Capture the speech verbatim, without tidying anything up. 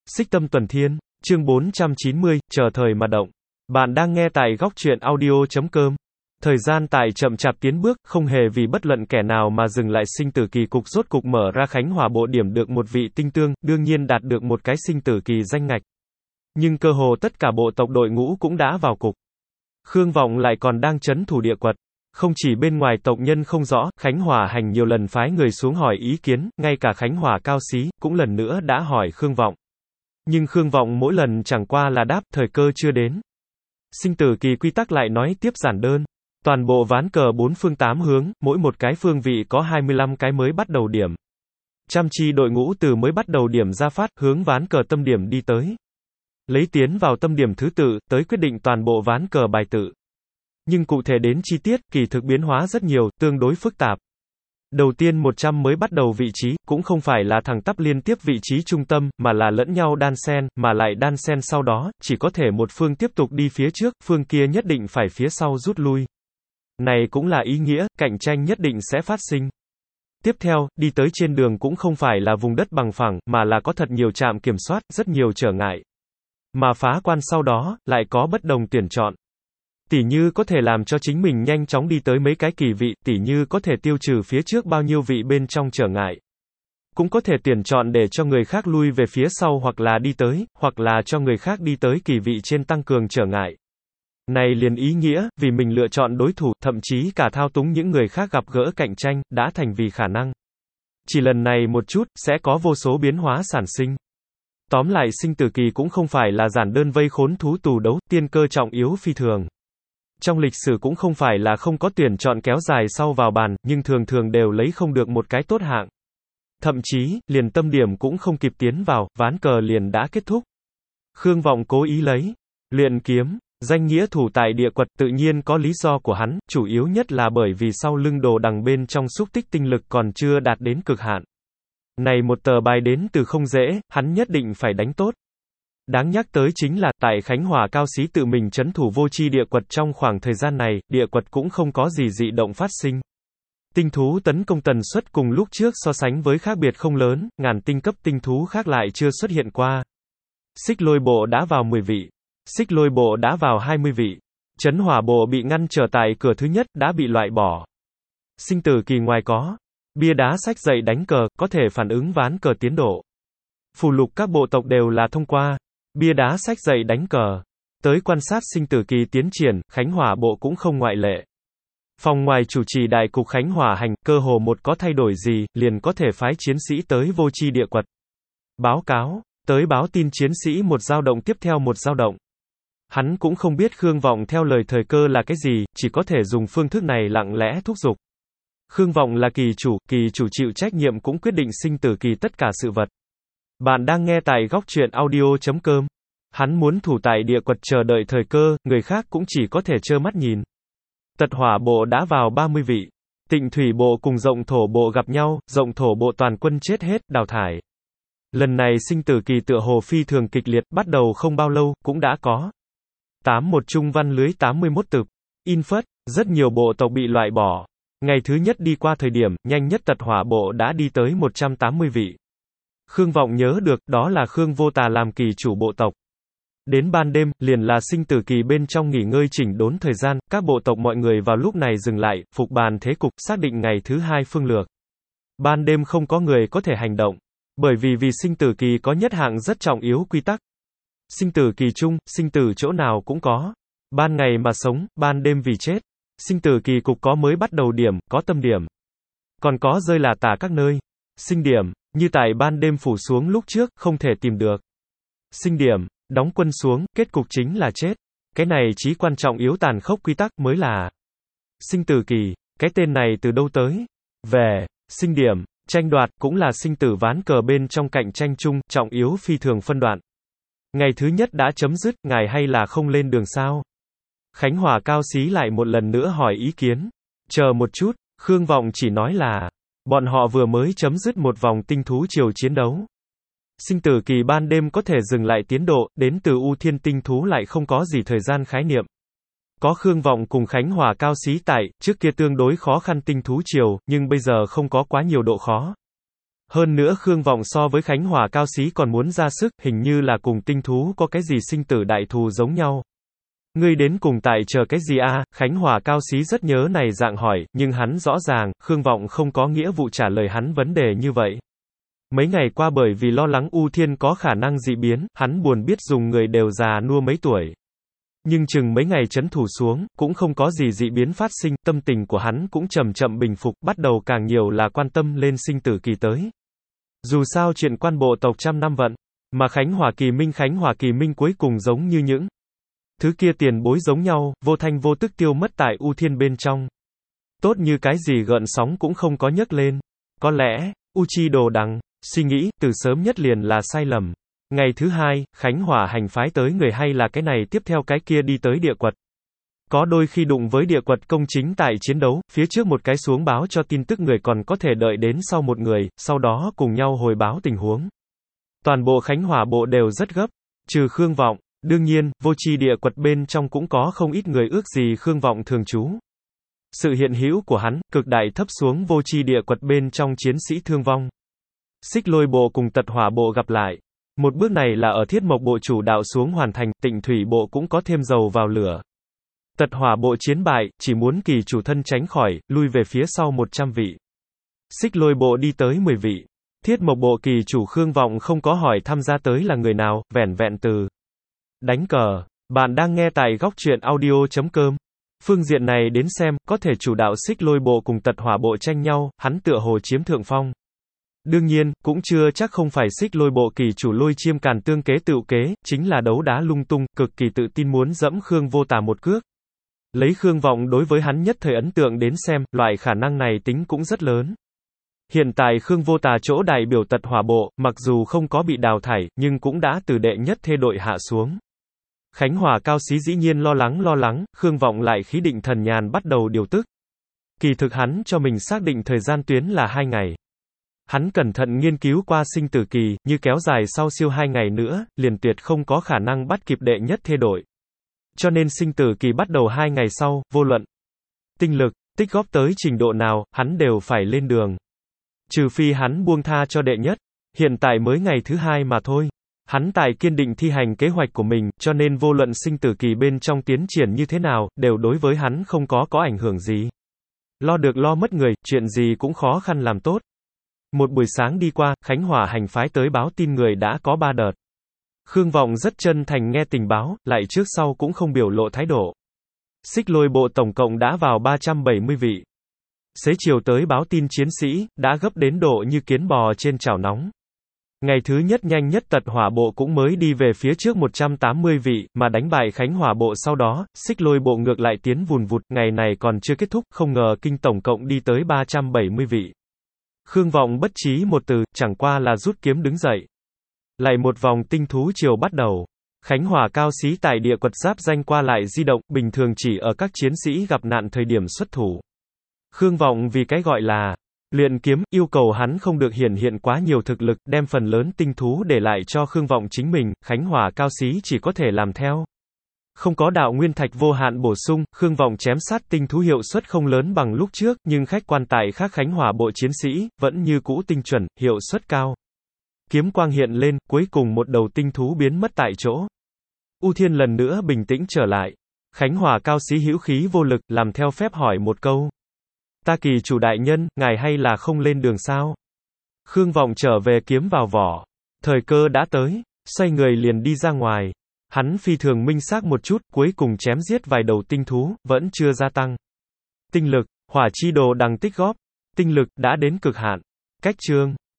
Xích Tâm Tuần Thiên, chương bốn trăm chín mươi, chờ thời mà động. Bạn đang nghe tại góc truyện audio.com. Thời gian tại chậm chạp tiến bước, không hề vì bất luận kẻ nào mà dừng lại. Sinh tử kỳ cục rốt cục mở ra. Khánh Hòa bộ điểm được một vị tinh tương, đương nhiên đạt được một cái sinh tử kỳ danh ngạch. Nhưng cơ hồ tất cả bộ tộc đội ngũ cũng đã vào cục. Khương Vọng lại còn đang trấn thủ địa quật. Không chỉ bên ngoài tộc nhân không rõ, Khánh Hòa hành nhiều lần phái người xuống hỏi ý kiến, ngay cả Khánh Hòa cao xí, cũng lần nữa đã hỏi Khương Vọng. Nhưng Khương Vọng mỗi lần chẳng qua là đáp, thời cơ chưa đến. Sinh tử kỳ quy tắc lại nói tiếp giản đơn. Toàn bộ ván cờ bốn phương tám hướng, mỗi một cái phương vị có hai mươi lăm cái mới bắt đầu điểm. Trăm chi đội ngũ từ mới bắt đầu điểm ra phát, hướng ván cờ tâm điểm đi tới. Lấy tiến vào tâm điểm thứ tự, tới quyết định toàn bộ ván cờ bài tự. Nhưng cụ thể đến chi tiết, kỳ thực biến hóa rất nhiều, tương đối phức tạp. Đầu tiên một trăm mới bắt đầu vị trí, cũng không phải là thẳng tắp liên tiếp vị trí trung tâm, mà là lẫn nhau đan xen, mà lại đan xen sau đó, chỉ có thể một phương tiếp tục đi phía trước, phương kia nhất định phải phía sau rút lui. Này cũng là ý nghĩa, cạnh tranh nhất định sẽ phát sinh. Tiếp theo, đi tới trên đường cũng không phải là vùng đất bằng phẳng, mà là có thật nhiều trạm kiểm soát, rất nhiều trở ngại. Mà phá quan sau đó, lại có bất đồng tuyển chọn. Tỉ như có thể làm cho chính mình nhanh chóng đi tới mấy cái kỳ vị, tỉ như có thể tiêu trừ phía trước bao nhiêu vị bên trong trở ngại. Cũng có thể tuyển chọn để cho người khác lui về phía sau hoặc là đi tới, hoặc là cho người khác đi tới kỳ vị trên tăng cường trở ngại. Này liền ý nghĩa, vì mình lựa chọn đối thủ, thậm chí cả thao túng những người khác gặp gỡ cạnh tranh, đã thành vì khả năng. Chỉ lần này một chút, sẽ có vô số biến hóa sản sinh. Tóm lại sinh tử kỳ cũng không phải là giản đơn vây khốn thú tù đấu, tiên cơ trọng yếu phi thường. Trong lịch sử cũng không phải là không có tuyển chọn kéo dài sau vào bàn, nhưng thường thường đều lấy không được một cái tốt hạng. Thậm chí, liền tâm điểm cũng không kịp tiến vào, ván cờ liền đã kết thúc. Khương Vọng cố ý lấy luyện kiếm, danh nghĩa thủ tại địa quật, tự nhiên có lý do của hắn, chủ yếu nhất là bởi vì sau lưng đồ đằng bên trong xúc tích tinh lực còn chưa đạt đến cực hạn. Này một tờ bài đến từ không dễ, hắn nhất định phải đánh tốt. Đáng nhắc tới chính là, tại Khánh Hòa cao xí tự mình trấn thủ vô chi địa quật trong khoảng thời gian này, địa quật cũng không có gì dị động phát sinh. Tinh thú tấn công tần suất cùng lúc trước so sánh với khác biệt không lớn, ngàn tinh cấp tinh thú khác lại chưa xuất hiện qua. Xích lôi bộ đã vào mười vị. Xích lôi bộ đã vào hai mươi vị. Trấn hỏa bộ bị ngăn trở tại cửa thứ nhất, đã bị loại bỏ. Sinh tử kỳ ngoài có bia đá sách dậy đánh cờ, có thể phản ứng ván cờ tiến độ. Phù lục các bộ tộc đều là thông qua bia đá sách dậy đánh cờ. Tới quan sát sinh tử kỳ tiến triển, Khánh Hòa bộ cũng không ngoại lệ. Phòng ngoài chủ trì đại cục Khánh Hòa hành, cơ hồ một có thay đổi gì, liền có thể phái chiến sĩ tới vô chi địa quật. Báo cáo, tới báo tin chiến sĩ một dao động tiếp theo một dao động. Hắn cũng không biết Khương Vọng theo lời thời cơ là cái gì, chỉ có thể dùng phương thức này lặng lẽ thúc giục. Khương Vọng là kỳ chủ, kỳ chủ chịu trách nhiệm cũng quyết định sinh tử kỳ tất cả sự vật. Bạn đang nghe tại góc truyện audio.com. Hắn muốn thủ tại địa quật chờ đợi thời cơ, người khác cũng chỉ có thể trơ mắt nhìn. Tật hỏa bộ đã vào ba mươi vị. Tịnh thủy bộ cùng rộng thổ bộ gặp nhau, rộng thổ bộ toàn quân chết hết, đào thải. Lần này sinh tử kỳ tựa hồ phi thường kịch liệt, bắt đầu không bao lâu, cũng đã có tám một trung văn lưới tám mươi mốt tực. In phất, rất nhiều bộ tộc bị loại bỏ. Ngày thứ nhất đi qua thời điểm, nhanh nhất tật hỏa bộ đã đi tới một trăm tám mươi vị. Khương Vọng nhớ được, đó là Khương Vô Tà làm kỳ chủ bộ tộc. Đến ban đêm, liền là sinh tử kỳ bên trong nghỉ ngơi chỉnh đốn thời gian, các bộ tộc mọi người vào lúc này dừng lại, phục bàn thế cục, xác định ngày thứ hai phương lược. Ban đêm không có người có thể hành động. Bởi vì vì sinh tử kỳ có nhất hạng rất trọng yếu quy tắc. Sinh tử kỳ chung, sinh tử chỗ nào cũng có. Ban ngày mà sống, ban đêm vì chết. Sinh tử kỳ cục có mới bắt đầu điểm, có tâm điểm. Còn có rơi là tả các nơi. Sinh điểm, như tại ban đêm phủ xuống lúc trước, không thể tìm được. Sinh điểm, đóng quân xuống, kết cục chính là chết. Cái này chí quan trọng yếu tàn khốc quy tắc mới là sinh tử kỳ. Cái tên này từ đâu tới? Về, sinh điểm, tranh đoạt, cũng là sinh tử ván cờ bên trong cạnh tranh chung, trọng yếu phi thường phân đoạn. Ngày thứ nhất đã chấm dứt, ngài hay là không lên đường sao? Khánh Hòa cao xí lại một lần nữa hỏi ý kiến. Chờ một chút, Khương Vọng chỉ nói là bọn họ vừa mới chấm dứt một vòng tinh thú triều chiến đấu. Sinh tử kỳ ban đêm có thể dừng lại tiến độ, đến từ ưu thiên tinh thú lại không có gì thời gian khái niệm. Có Khương Vọng cùng Khánh Hòa cao xí tại, trước kia tương đối khó khăn tinh thú triều, nhưng bây giờ không có quá nhiều độ khó. Hơn nữa Khương Vọng so với Khánh Hòa Cao Xí còn muốn ra sức, hình như là cùng tinh thú có cái gì sinh tử đại thù giống nhau. Ngươi đến cùng tại chờ cái gì a? Khánh Hòa Cao Xí rất nhớ này dạng hỏi, nhưng hắn rõ ràng, Khương Vọng không có nghĩa vụ trả lời hắn vấn đề như vậy. Mấy ngày qua bởi vì lo lắng U Thiên có khả năng dị biến, hắn buồn biết dùng người đều già nua mấy tuổi. Nhưng chừng mấy ngày trấn thủ xuống, cũng không có gì dị biến phát sinh, tâm tình của hắn cũng chậm chậm bình phục, bắt đầu càng nhiều là quan tâm lên sinh tử kỳ tới. Dù sao chuyện quan bộ tộc trăm năm vận, mà Khánh Hòa Kỳ Minh Khánh Hòa Kỳ Minh cuối cùng giống như những thứ kia tiền bối giống nhau, vô thanh vô tức tiêu mất tại U Thiên bên trong. Tốt như cái gì gợn sóng cũng không có nhấc lên. Có lẽ, U Chi Đồ Đằng, suy nghĩ, từ sớm nhất liền là sai lầm. Ngày thứ hai, Khánh Hòa hành phái tới người hay là cái này tiếp theo cái kia đi tới địa quật. Có đôi khi đụng với địa quật công chính tại chiến đấu, phía trước một cái xuống báo cho tin tức người còn có thể đợi đến sau một người, sau đó cùng nhau hồi báo tình huống. Toàn bộ Khánh Hòa bộ đều rất gấp, trừ Khương Vọng. Đương nhiên, vô tri địa quật bên trong cũng có không ít người ước gì Khương Vọng thường trú. Sự hiện hữu của hắn, cực đại thấp xuống vô tri địa quật bên trong chiến sĩ thương vong. Xích Lôi bộ cùng Tật Hỏa bộ gặp lại. Một bước này là ở Thiết Mộc bộ chủ đạo xuống hoàn thành, Tịnh Thủy bộ cũng có thêm dầu vào lửa. Tật Hỏa bộ chiến bại, chỉ muốn kỳ chủ thân tránh khỏi, lui về phía sau một trăm vị. Xích Lôi bộ đi tới mười vị. Thiết Mộc bộ kỳ chủ Khương Vọng không có hỏi tham gia tới là người nào, vẻn vẹn từ đánh cờ. Bạn đang nghe tại góc truyện audio chấm com. Phương diện này đến xem, có thể chủ đạo Xích Lôi bộ cùng Tật Hỏa bộ tranh nhau, hắn tựa hồ chiếm thượng phong. Đương nhiên, cũng chưa chắc không phải Xích Lôi bộ kỳ chủ Lôi Chiêm Càn tương kế tựu kế, chính là đấu đá lung tung, cực kỳ tự tin muốn dẫm Khương Vô Tà một cước. Lấy Khương Vọng đối với hắn nhất thời ấn tượng đến xem, loại khả năng này tính cũng rất lớn. Hiện tại Khương Vô Tà chỗ đại biểu Tật Hỏa bộ, mặc dù không có bị đào thải, nhưng cũng đã từ đệ nhất thê đội hạ xuống. Khánh Hòa Cao Xí dĩ nhiên lo lắng lo lắng, Khương Vọng lại khí định thần nhàn bắt đầu điều tức. Kỳ thực hắn cho mình xác định thời gian tuyến là hai ngày. Hắn cẩn thận nghiên cứu qua sinh tử kỳ, như kéo dài sau siêu hai ngày nữa, liền tuyệt không có khả năng bắt kịp đệ nhất thê đội. Cho nên sinh tử kỳ bắt đầu hai ngày sau, vô luận tinh lực, tích góp tới trình độ nào, hắn đều phải lên đường. Trừ phi hắn buông tha cho đệ nhất, hiện tại mới ngày thứ hai mà thôi. Hắn tại kiên định thi hành kế hoạch của mình, cho nên vô luận sinh tử kỳ bên trong tiến triển như thế nào, đều đối với hắn không có có ảnh hưởng gì. Lo được lo mất người, chuyện gì cũng khó khăn làm tốt. Một buổi sáng đi qua, Khánh Hòa hành phái tới báo tin người đã có ba đợt. Khương Vọng rất chân thành nghe tình báo, lại trước sau cũng không biểu lộ thái độ. Xích Lôi bộ tổng cộng đã vào ba trăm bảy mươi vị. Xế chiều tới báo tin chiến sĩ, đã gấp đến độ như kiến bò trên chảo nóng. Ngày thứ nhất nhanh nhất Tật Hỏa bộ cũng mới đi về phía trước một trăm tám mươi vị, mà đánh bại Khánh Hòa bộ sau đó, Xích Lôi bộ ngược lại tiến vùn vụt, ngày này còn chưa kết thúc, không ngờ kinh tổng cộng đi tới ba trăm bảy mươi vị. Khương Vọng bất trí một từ, chẳng qua là rút kiếm đứng dậy. Lại một vòng tinh thú chiều bắt đầu. Khánh Hòa Cao Xí tại địa quật giáp danh qua lại di động, bình thường chỉ ở các chiến sĩ gặp nạn thời điểm xuất thủ. Khương Vọng vì cái gọi là luyện kiếm, yêu cầu hắn không được hiển hiện quá nhiều thực lực, đem phần lớn tinh thú để lại cho Khương Vọng chính mình, Khánh Hòa Cao Xí chỉ có thể làm theo. Không có đạo nguyên thạch vô hạn bổ sung, Khương Vọng chém sát tinh thú hiệu suất không lớn bằng lúc trước, nhưng khách quan tại khác Khánh Hòa bộ chiến sĩ, vẫn như cũ tinh chuẩn, hiệu suất cao. Kiếm quang hiện lên, cuối cùng một đầu tinh thú biến mất tại chỗ. U Thiên lần nữa bình tĩnh trở lại. Khánh Hòa Cao Xí hữu khí vô lực, làm theo phép hỏi một câu. Ta kỳ chủ đại nhân, ngài hay là không lên đường sao? Khương Vọng trở về kiếm vào vỏ. Thời cơ đã tới, xoay người liền đi ra ngoài. Hắn phi thường minh xác một chút, cuối cùng chém giết vài đầu tinh thú, vẫn chưa gia tăng. Tinh lực, hỏa chi đồ đằng tích góp. Tinh lực, đã đến cực hạn. Cách chương.